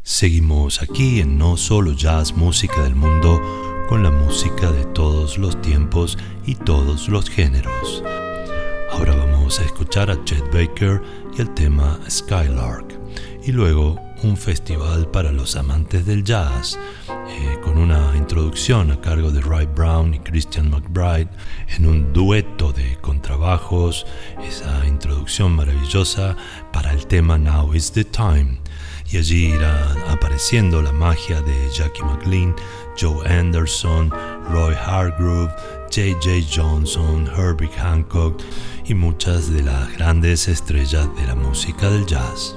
Seguimos aquí en No Solo Jazz, Música del Mundo, con la música de todos los tiempos y todos los géneros. Ahora vamos a escuchar a Chet Baker y el tema Skylark, y luego un festival para los amantes del jazz, con una introducción a cargo de Ray Brown y Christian McBride en un dueto de contrabajos, esa introducción maravillosa para el tema Now is the Time. Y allí irá apareciendo la magia de Jackie McLean, Joe Anderson, Roy Hargrove, J.J. Johnson, Herbie Hancock y muchas de las grandes estrellas de la música del jazz.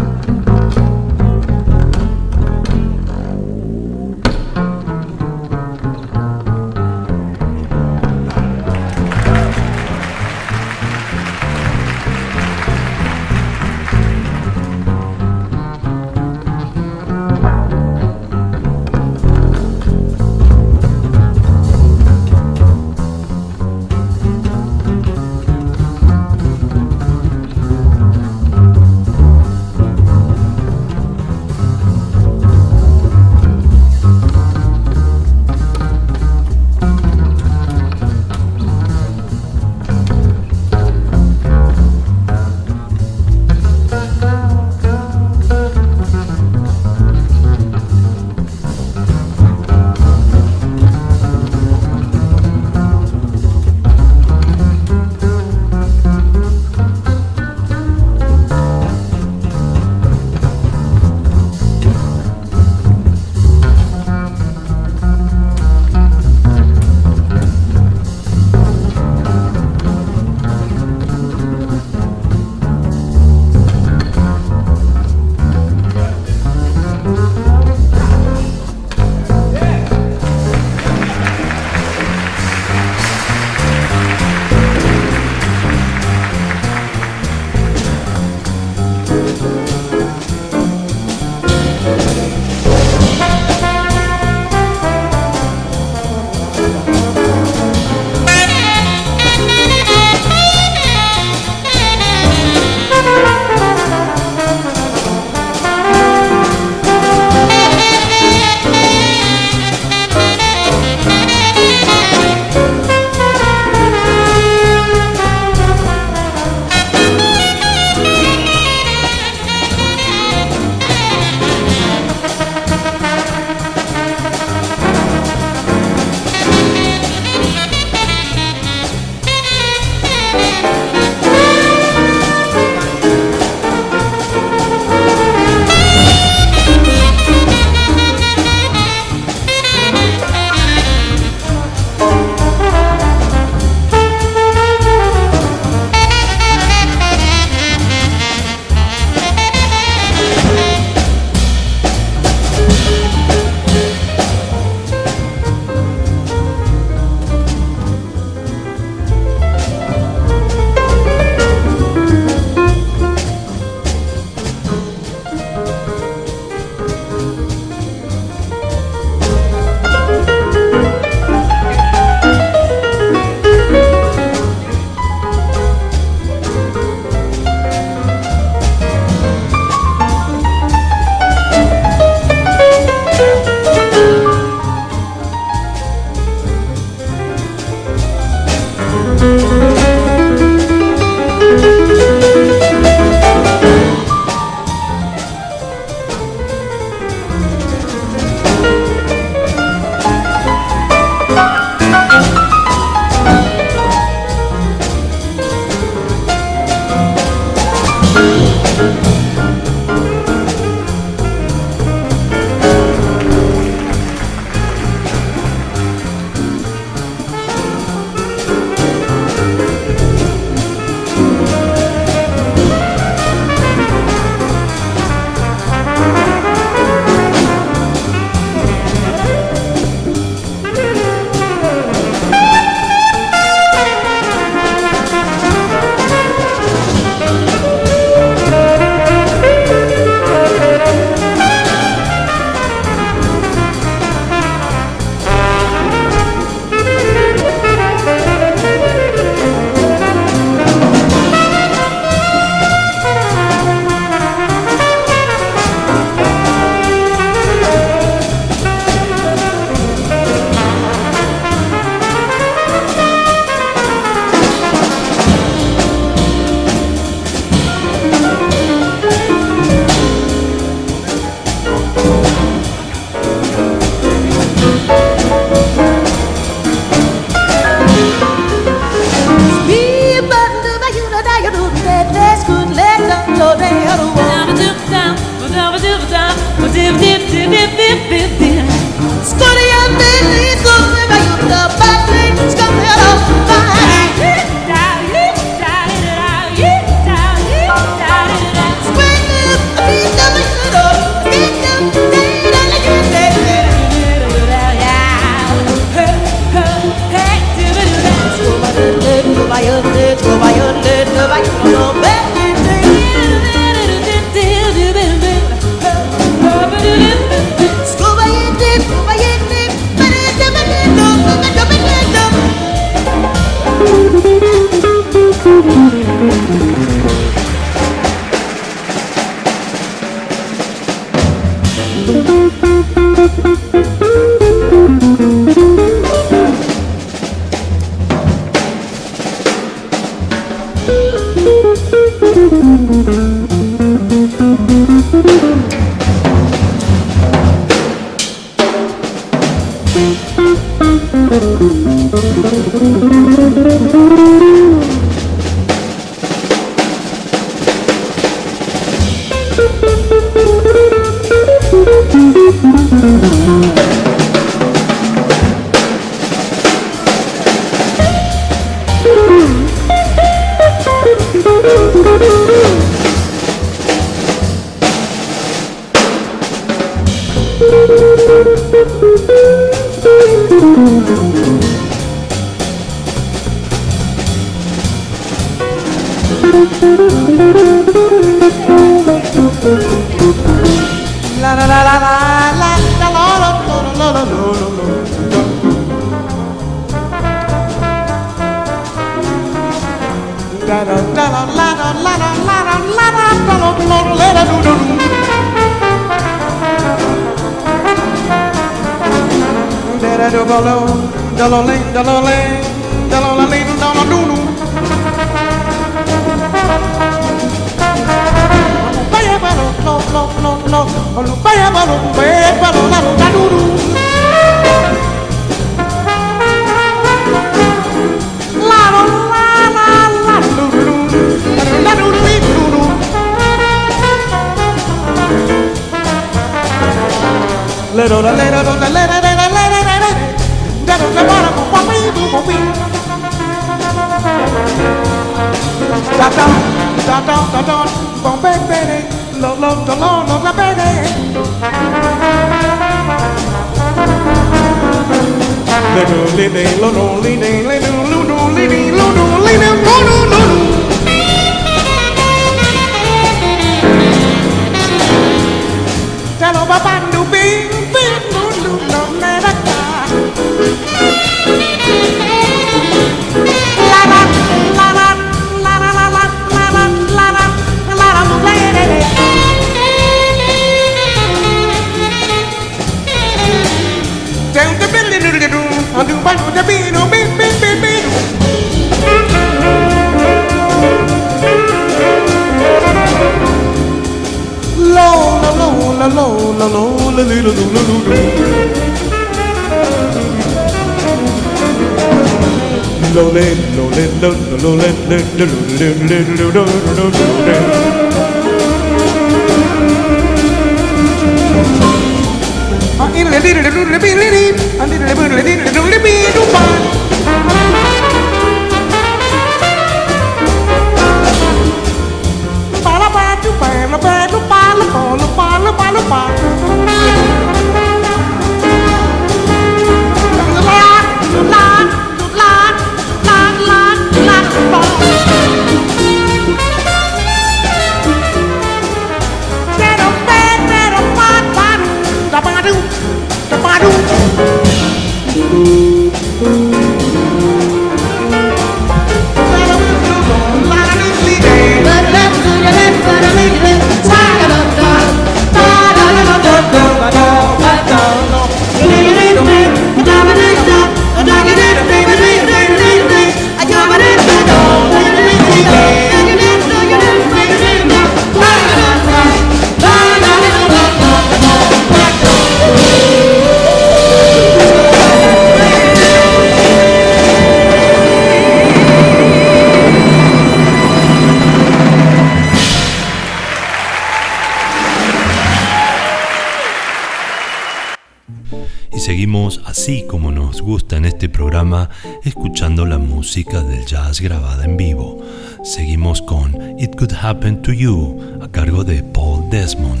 Seguimos así como nos gusta en este programa, escuchando la música del jazz grabada en vivo. Seguimos con It Could Happen to You, a cargo de Paul Desmond.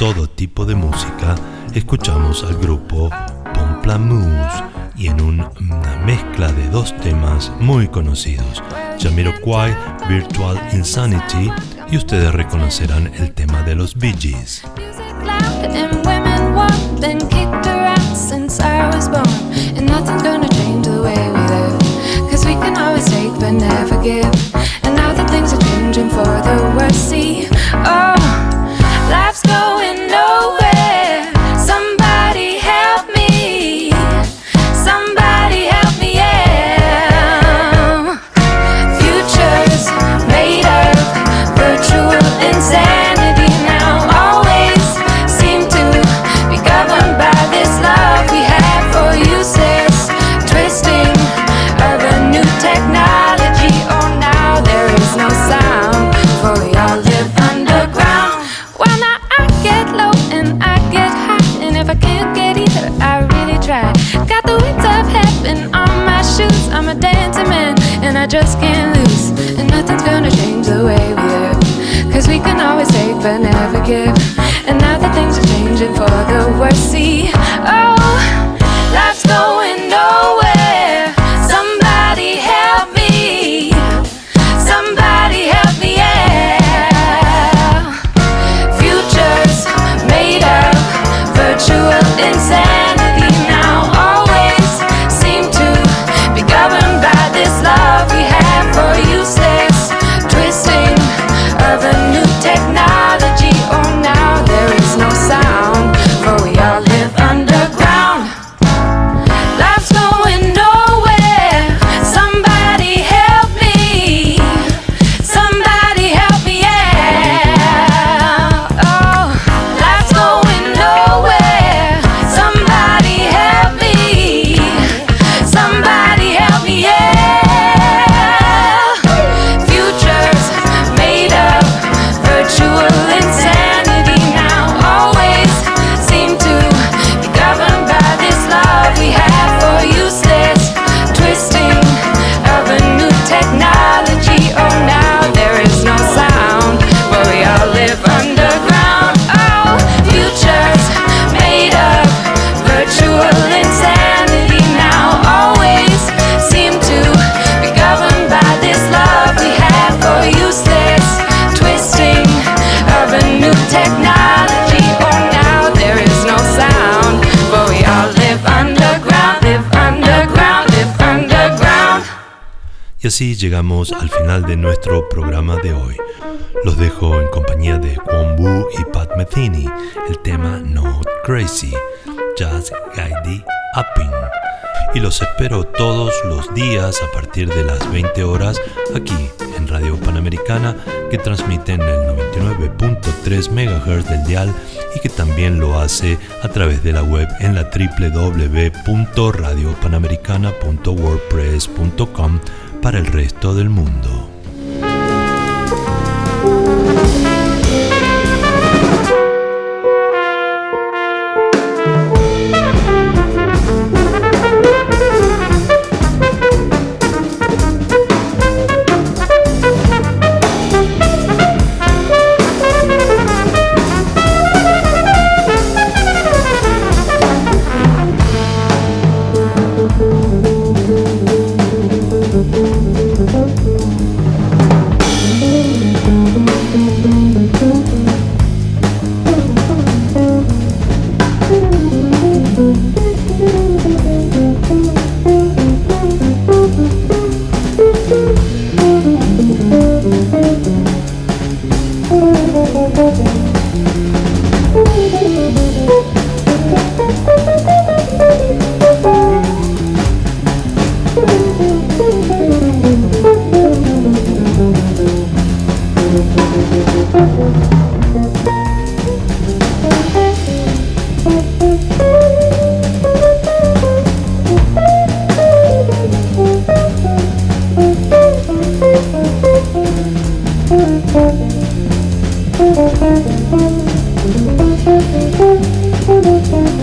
todo tipo de música, escuchamos al grupo Pomplamoose y en una mezcla de dos temas muy conocidos, Jamiroquai, Virtual Insanity, y ustedes reconocerán el tema de los Bee Gees. But never give. And now that things are changing for the worse. See, oh, life's going nowhere. Somebody help me. Somebody help me, yeah. Futures made of virtual insanity now always seem to be governed by this love we have for useless twisting of a new technology. No sound, for we all live underground. Well, now I get low and I get high, and if I can't get either, I really try. Got the wings of heaven on my shoes. I'm a dancing man, and I just can't lose. And nothing's gonna change the way we live, 'cause we can always take but never give. And now that things are changing for the worse. See, oh, life's going nowhere. Somebody help me. Somebody help me, yeah. Futures made of virtual insanity now always seem to be governed by this love we have for useless twisting of a new technology. Oh, now there is no sound, for we all live underground. Life's going nowhere. Somebody help me. Somebody help me, yeah. Oh, life's going nowhere. Somebody help me. Somebody help me, yeah. Futures made of virtual insanity now always seem to be governed by this love we have for useless twisting of a new technology. Oh, now there is no sound, but we all live underground. Oh, futures made of virtual insanity now always seem to be governed by this love we have for useless twisting of a new technology. Oh, now there is no sound, but we all live underground, live underground, live underground. Y así llegamos al final de nuestro programa de hoy. Los dejo en compañía de Kwon Woo y Pat Metheny, el tema Not Crazy, Just Guide Upping. Y los espero todos los días a partir de las 20 horas aquí en Radio Panamericana, que transmite en el 99.3 MHz del dial y que también lo hace a través de la web en la www.radiopanamericana.wordpress.com para el resto del mundo. Thank you.